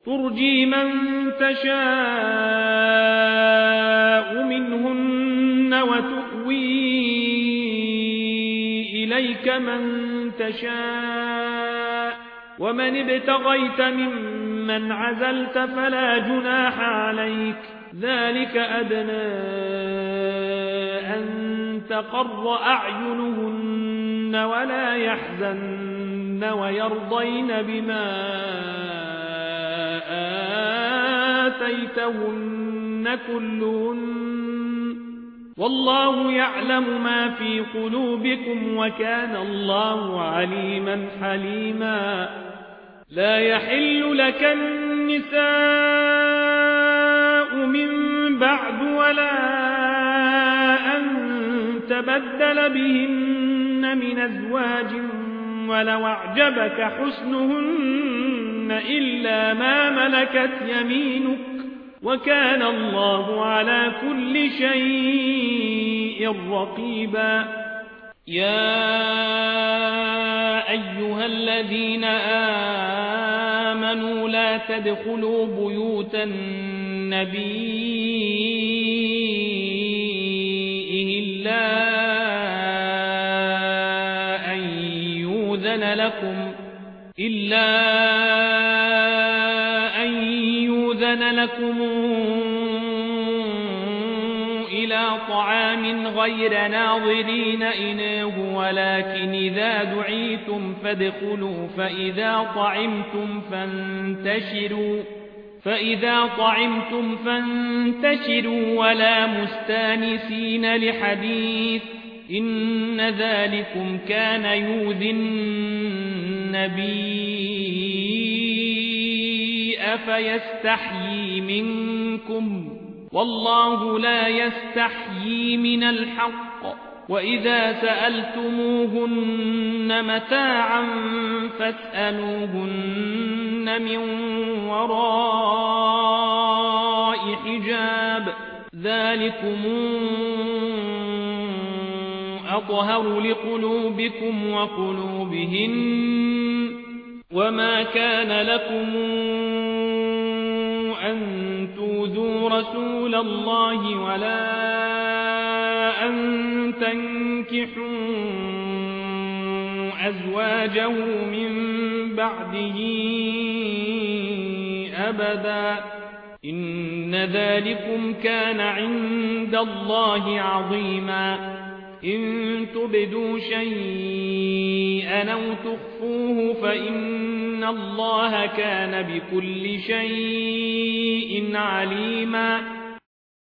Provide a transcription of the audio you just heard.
ترجي من تشاء منهن وتؤوي إليك من تشاء ومن ابتغيت ممن عزلت فلا جناح عليك ذلك أدنى أن تقر أعينهن ولا يحزن ويرضين بما آتيتهن كلهن والله يعلم ما في قلوبكم وكان الله عليما حليما لا يحل لك النساء من بعد ولا أن تبدل بهن من أزواج ولو أعجبك حسنهن إلا ما ملكت يمينك وكان الله على كل شيء رقيبا يا أيها الذين آمنوا لا تدخلوا بيوت النبي إلا أن يؤذن لكم إلى طعام غير ناظرين إناه ولكن إذا دعيتم فادخلوا فإذا طعمتم فانتشروا ولا مستانسين لحديث إن ذلكم كان يؤذي النبي أفيستحيي منكم والله لا يستحيي من الحق وإذا سألتموهن متاعا فاسألوهن من وراء حجاب ذلكم أطهر لقلوبكم وقلوبهن وما كان لكم أن تؤذوا رسول الله ولا أن تنكحوا أزواجه من بعده أبدا إن ذلكم كان عند الله عظيما إن تبدوا شيئا أو تخفوه فإن الله كان بكل شيء عليما